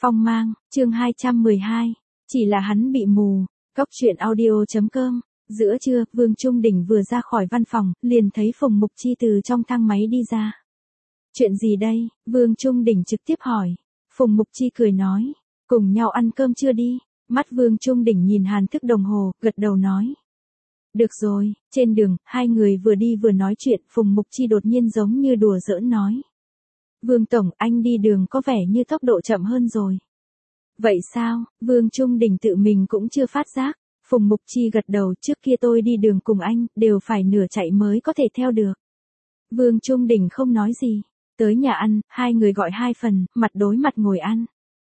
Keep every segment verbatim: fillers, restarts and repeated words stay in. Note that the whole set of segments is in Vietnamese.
Phong mang, chương hai trăm mười hai, chỉ là hắn bị mù. Cóc truyện audio chấm com. Giữa trưa, Vương Trung Đình vừa ra khỏi văn phòng, liền thấy Phùng Mục Chi từ trong thang máy đi ra. Chuyện gì đây? Vương Trung Đình trực tiếp hỏi. Phùng Mục Chi cười nói, cùng nhau ăn cơm chưa đi? Mắt Vương Trung Đình nhìn Hàn Thức đồng hồ, gật đầu nói. Được rồi. Trên đường, hai người vừa đi vừa nói chuyện, Phùng Mục Chi đột nhiên giống như đùa giỡn nói. Vương Tổng, anh đi đường có vẻ như tốc độ chậm hơn rồi. Vậy sao? Vương Trung Đình tự mình cũng chưa phát giác. Phùng Mục Chi gật đầu, trước kia tôi đi đường cùng anh, đều phải nửa chạy mới có thể theo được. Vương Trung Đình không nói gì. Tới nhà ăn, hai người gọi hai phần, mặt đối mặt ngồi ăn.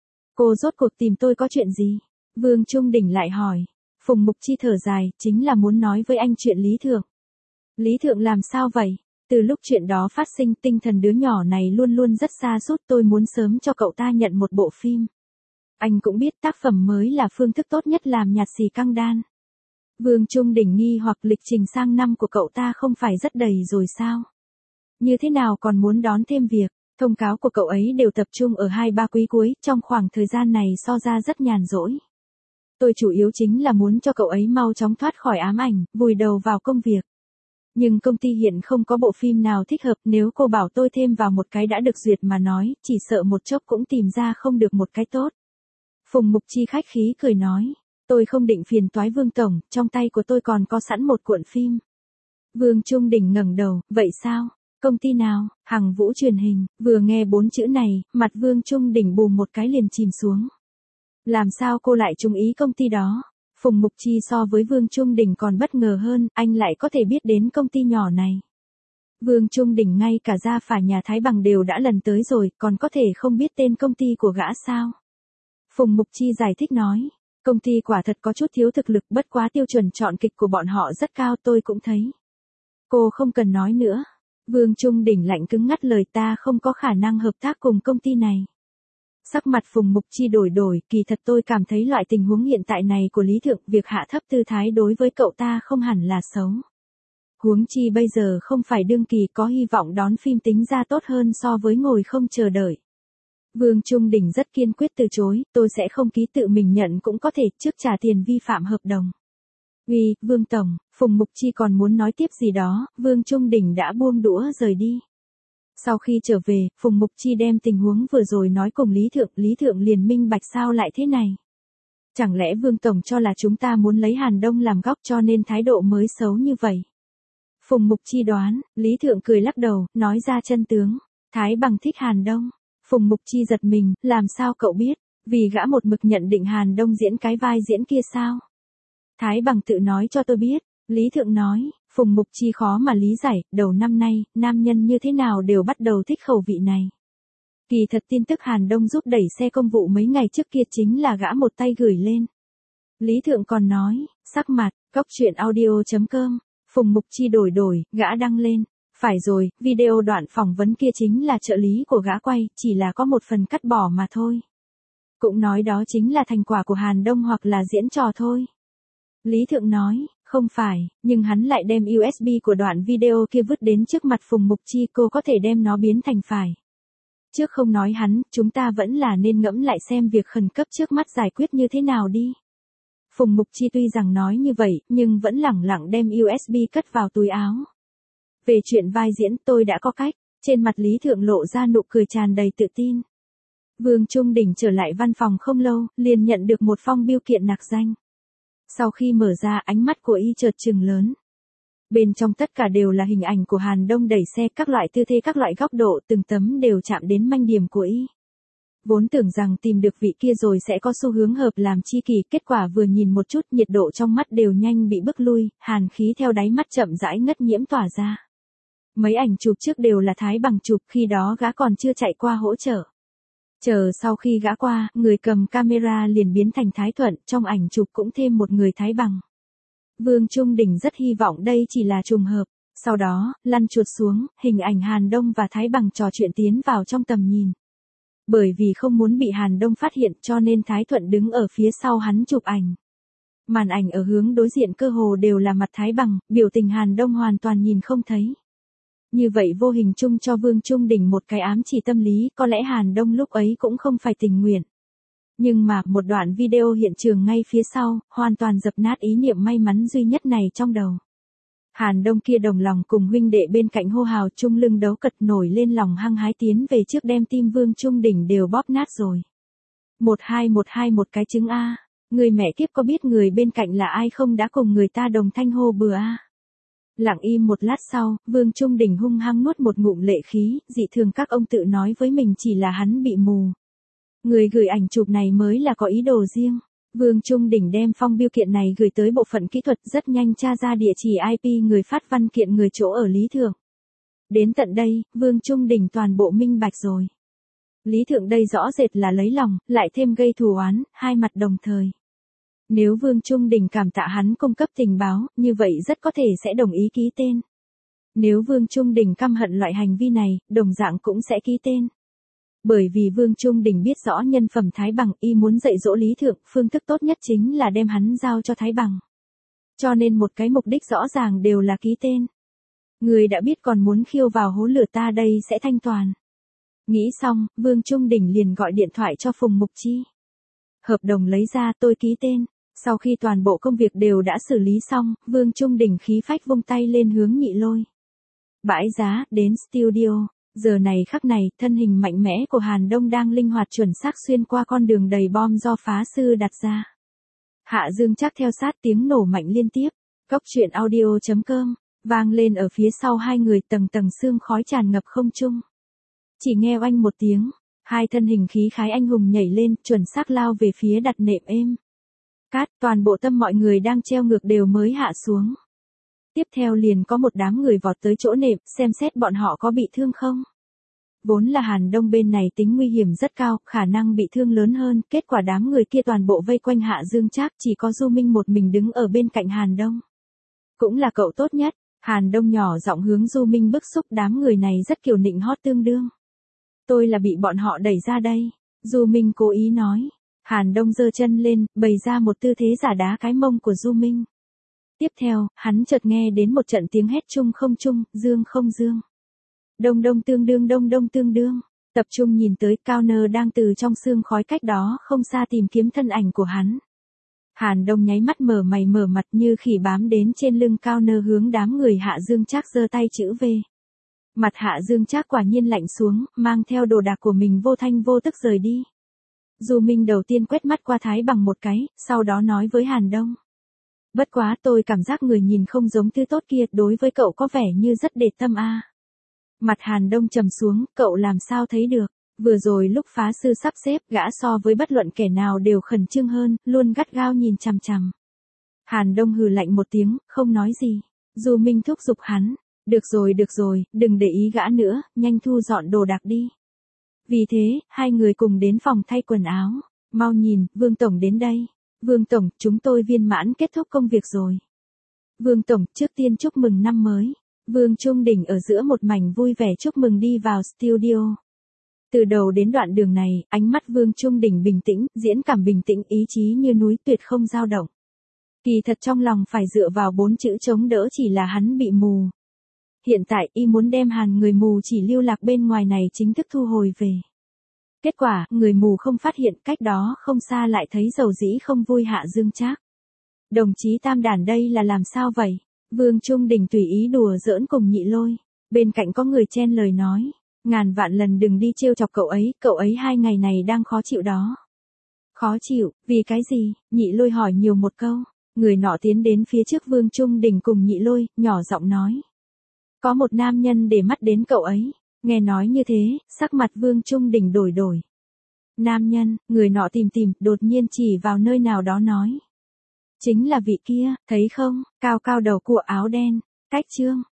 Cô rốt cuộc tìm tôi có chuyện gì? Vương Trung Đình lại hỏi. Phùng Mục Chi thở dài, chính là muốn nói với anh chuyện Lý Thượng. Lý Thượng làm sao vậy? Từ lúc chuyện đó phát sinh, tinh thần đứa nhỏ này luôn luôn rất xa sút, tôi muốn sớm cho cậu ta nhận một bộ phim. Anh cũng biết tác phẩm mới là phương thức tốt nhất làm nhạt xì căng đan. Vương Trung Đình nghi hoặc lịch trình sang năm của cậu ta không phải rất đầy rồi sao? Như thế nào còn muốn đón thêm việc? Thông cáo của cậu ấy đều tập trung ở hai ba quý cuối, trong khoảng thời gian này so ra rất nhàn rỗi. Tôi chủ yếu chính là muốn cho cậu ấy mau chóng thoát khỏi ám ảnh, vùi đầu vào công việc. Nhưng công ty hiện không có bộ phim nào thích hợp, nếu cô bảo tôi thêm vào một cái đã được duyệt mà nói, chỉ sợ một chốc cũng tìm ra không được một cái tốt. Phùng Mục Chi khách khí cười nói, tôi không định phiền toái Vương Tổng, trong tay của tôi còn có sẵn một cuộn phim. Vương Trung Đình ngẩng đầu, vậy sao? Công ty nào? Hằng Vũ truyền hình. Vừa nghe bốn chữ này, mặt Vương Trung Đình bùm một cái liền chìm xuống. Làm sao cô lại trúng ý công ty đó? Phùng Mục Chi so với Vương Trung Đình còn bất ngờ hơn, anh lại có thể biết đến công ty nhỏ này. Vương Trung Đình ngay cả gia phả nhà Thái Bằng đều đã lần tới rồi, còn có thể không biết tên công ty của gã sao? Phùng Mục Chi giải thích nói, công ty quả thật có chút thiếu thực lực, bất quá tiêu chuẩn chọn kịch của bọn họ rất cao, tôi cũng thấy. Cô không cần nói nữa. Vương Trung Đình lạnh cứng ngắt lời, ta không có khả năng hợp tác cùng công ty này. Sắc mặt Phùng Mục Chi đổi đổi, kỳ thật tôi cảm thấy loại tình huống hiện tại này của Lý Thượng, việc hạ thấp tư thái đối với cậu ta không hẳn là xấu. Huống chi bây giờ không phải đương kỳ, có hy vọng đón phim tính ra tốt hơn so với ngồi không chờ đợi. Vương Trung Đình rất kiên quyết từ chối, tôi sẽ không ký, tự mình nhận cũng có thể, trước trả tiền vi phạm hợp đồng. Uy, Vương Tổng, Phùng Mục Chi còn muốn nói tiếp gì đó, Vương Trung Đình đã buông đũa rời đi. Sau khi trở về, Phùng Mục Chi đem tình huống vừa rồi nói cùng Lý Thượng, Lý Thượng liền minh bạch sao lại thế này. Chẳng lẽ Vương Tổng cho là chúng ta muốn lấy Hàn Đông làm góc cho nên thái độ mới xấu như vậy? Phùng Mục Chi đoán, Lý Thượng cười lắc đầu, nói ra chân tướng. Thái Bằng thích Hàn Đông. Phùng Mục Chi giật mình, làm sao cậu biết? Vì gã một mực nhận định Hàn Đông diễn cái vai diễn kia sao? Thái Bằng tự nói cho tôi biết. Lý Thượng nói, Phùng Mục Chi khó mà lý giải, đầu năm nay, nam nhân như thế nào đều bắt đầu thích khẩu vị này. Kỳ thật tin tức Hàn Đông giúp đẩy xe công vụ mấy ngày trước kia chính là gã một tay gửi lên. Lý Thượng còn nói, sắc mặt, cóc truyện audio chấm com, Phùng Mục Chi đổi đổi, gã đăng lên. Phải rồi, video đoạn phỏng vấn kia chính là trợ lý của gã quay, chỉ là có một phần cắt bỏ mà thôi. Cũng nói đó chính là thành quả của Hàn Đông hoặc là diễn trò thôi. Lý Thượng nói, không phải, nhưng hắn lại đem u ét bê của đoạn video kia vứt đến trước mặt Phùng Mục Chi, cô có thể đem nó biến thành phải. Trước không nói hắn, chúng ta vẫn là nên ngẫm lại xem việc khẩn cấp trước mắt giải quyết như thế nào đi. Phùng Mục Chi tuy rằng nói như vậy, nhưng vẫn lẳng lặng đem u ét bê cất vào túi áo. Về chuyện vai diễn tôi đã có cách, trên mặt Lý Thượng lộ ra nụ cười tràn đầy tự tin. Vương Trung Đình trở lại văn phòng không lâu, liền nhận được một phong bưu kiện nạc danh. Sau khi mở ra, ánh mắt của y chợt trừng lớn. Bên trong tất cả đều là hình ảnh của Hàn Đông đẩy xe, các loại tư thế, các loại góc độ, từng tấm đều chạm đến manh điểm của y. Vốn tưởng rằng tìm được vị kia rồi sẽ có xu hướng hợp làm chi kỷ, kết quả vừa nhìn một chút, nhiệt độ trong mắt đều nhanh bị bức lui, hàn khí theo đáy mắt chậm rãi ngất nhiễm tỏa ra. Mấy ảnh chụp trước đều là Thái Bằng chụp, khi đó gã còn chưa chạy qua hỗ trợ. Chờ sau khi gã qua, người cầm camera liền biến thành Thái Thuận, trong ảnh chụp cũng thêm một người Thái Bằng. Vương Trung Đình rất hy vọng đây chỉ là trùng hợp. Sau đó, lăn chuột xuống, hình ảnh Hàn Đông và Thái Bằng trò chuyện tiến vào trong tầm nhìn. Bởi vì không muốn bị Hàn Đông phát hiện cho nên Thái Thuận đứng ở phía sau hắn chụp ảnh. Màn ảnh ở hướng đối diện cơ hồ đều là mặt Thái Bằng, biểu tình Hàn Đông hoàn toàn nhìn không thấy. Như vậy vô hình chung cho Vương Trung Đình một cái ám chỉ tâm lý, có lẽ Hàn Đông lúc ấy cũng không phải tình nguyện. Nhưng mà, một đoạn video hiện trường ngay phía sau, hoàn toàn dập nát ý niệm may mắn duy nhất này trong đầu. Hàn Đông kia đồng lòng cùng huynh đệ bên cạnh hô hào chung lưng đấu cật nổi lên lòng hăng hái tiến về trước đem tim Vương Trung Đình đều bóp nát rồi. Một hai một hai một cái trứng A, người mẹ kiếp có biết người bên cạnh là ai không đã cùng người ta đồng thanh hô bừa A. Lặng im một lát sau, Vương Trung Đình hung hăng nuốt một ngụm lệ khí, dị thường các ông tự nói với mình chỉ là hắn bị mù. Người gửi ảnh chụp này mới là có ý đồ riêng. Vương Trung Đình đem phong biêu kiện này gửi tới bộ phận kỹ thuật rất nhanh tra ra địa chỉ i pê người phát văn kiện người chỗ ở Lý Thượng. Đến tận đây, Vương Trung Đình toàn bộ minh bạch rồi. Lý Thượng đây rõ rệt là lấy lòng, lại thêm gây thù oán, hai mặt đồng thời. Nếu Vương Trung Đình cảm tạ hắn cung cấp tình báo, như vậy rất có thể sẽ đồng ý ký tên. Nếu Vương Trung Đình căm hận loại hành vi này, đồng dạng cũng sẽ ký tên. Bởi vì Vương Trung Đình biết rõ nhân phẩm Thái Bằng, y muốn dạy dỗ Lý Thượng, phương thức tốt nhất chính là đem hắn giao cho Thái Bằng. Cho nên một cái mục đích rõ ràng đều là ký tên. Người đã biết còn muốn khiêu vào hố lửa ta đây sẽ thanh toàn. Nghĩ xong, Vương Trung Đình liền gọi điện thoại cho Phùng Mục Chi. Hợp đồng lấy ra tôi ký tên. Sau khi toàn bộ công việc đều đã xử lý xong, Vương Trung Đình khí phách vung tay lên hướng Nhị Lôi. Bãi giá, đến studio. Giờ này khắc này, thân hình mạnh mẽ của Hàn Đông đang linh hoạt chuẩn xác xuyên qua con đường đầy bom do phá sư đặt ra. Hạ Dương Trác theo sát tiếng nổ mạnh liên tiếp. Cốc truyện audio chấm com vang lên ở phía sau hai người, tầng tầng sương khói tràn ngập không trung. Chỉ nghe oanh một tiếng, hai thân hình khí khái anh hùng nhảy lên, chuẩn xác lao về phía đặt nệm êm. Cát, toàn bộ tâm mọi người đang treo ngược đều mới hạ xuống. Tiếp theo liền có một đám người vọt tới chỗ nệm, xem xét bọn họ có bị thương không. Vốn là Hàn Đông bên này tính nguy hiểm rất cao, khả năng bị thương lớn hơn, kết quả đám người kia toàn bộ vây quanh Hạ Dương Trác, chỉ có Du Minh một mình đứng ở bên cạnh Hàn Đông. Cũng là cậu tốt nhất, Hàn Đông nhỏ giọng hướng Du Minh bức xúc, đám người này rất kiều nịnh hót tương đương. Tôi là bị bọn họ đẩy ra đây, Du Minh cố ý nói. Hàn Đông giơ chân lên, bày ra một tư thế giả đá cái mông của Du Minh. Tiếp theo, hắn chợt nghe đến một trận tiếng hét chung không chung, dương không dương. Đông đông tương đương đông đông tương đương. Tập trung nhìn tới, Cao Nơ đang từ trong sương khói cách đó không xa tìm kiếm thân ảnh của hắn. Hàn Đông nháy mắt mở mày mở mặt như khỉ bám đến trên lưng Cao Nơ hướng đám người Hạ Dương Trác giơ tay chữ V. Mặt Hạ Dương Trác quả nhiên lạnh xuống, mang theo đồ đạc của mình vô thanh vô tức rời đi. Du Minh đầu tiên quét mắt qua Thái Bằng một cái, sau đó nói với Hàn Đông. Bất quá tôi cảm giác người nhìn không giống thứ tốt kia, đối với cậu có vẻ như rất để tâm a. À. Mặt Hàn Đông trầm xuống, cậu làm sao thấy được, vừa rồi lúc phá sư sắp xếp, gã so với bất luận kẻ nào đều khẩn trương hơn, luôn gắt gao nhìn chằm chằm. Hàn Đông hừ lạnh một tiếng, không nói gì. Du Minh thúc giục hắn, được rồi được rồi, đừng để ý gã nữa, nhanh thu dọn đồ đạc đi. Vì thế, hai người cùng đến phòng thay quần áo. Mau nhìn, Vương Tổng đến đây. Vương Tổng, chúng tôi viên mãn kết thúc công việc rồi. Vương Tổng, trước tiên chúc mừng năm mới. Vương Trung Đình ở giữa một mảnh vui vẻ chúc mừng đi vào studio. Từ đầu đến đoạn đường này, ánh mắt Vương Trung Đình bình tĩnh, diễn cảm bình tĩnh, ý chí như núi tuyệt không dao động. Kỳ thật trong lòng phải dựa vào bốn chữ chống đỡ chỉ là hắn bị mù. Hiện tại y muốn đem Hàn người mù chỉ lưu lạc bên ngoài này chính thức thu hồi về. Kết quả, người mù không phát hiện, cách đó không xa lại thấy dầu dĩ không vui Hạ Dương Trác. Đồng chí Tam Đản đây là làm sao vậy? Vương Trung Đình tùy ý đùa giỡn cùng Nhị Lôi. Bên cạnh có người chen lời nói. Ngàn vạn lần đừng đi trêu chọc cậu ấy, cậu ấy hai ngày này đang khó chịu đó. Khó chịu, vì cái gì? Nhị Lôi hỏi nhiều một câu. Người nọ tiến đến phía trước Vương Trung Đình cùng Nhị Lôi, nhỏ giọng nói. Có một nam nhân để mắt đến cậu ấy. Nghe nói như thế, sắc mặt Vương Trung Đình đổi đổi. Nam nhân, người nọ tìm tìm, đột nhiên chỉ vào nơi nào đó nói. Chính là vị kia, thấy không, cao cao đầu của áo đen, cách trương,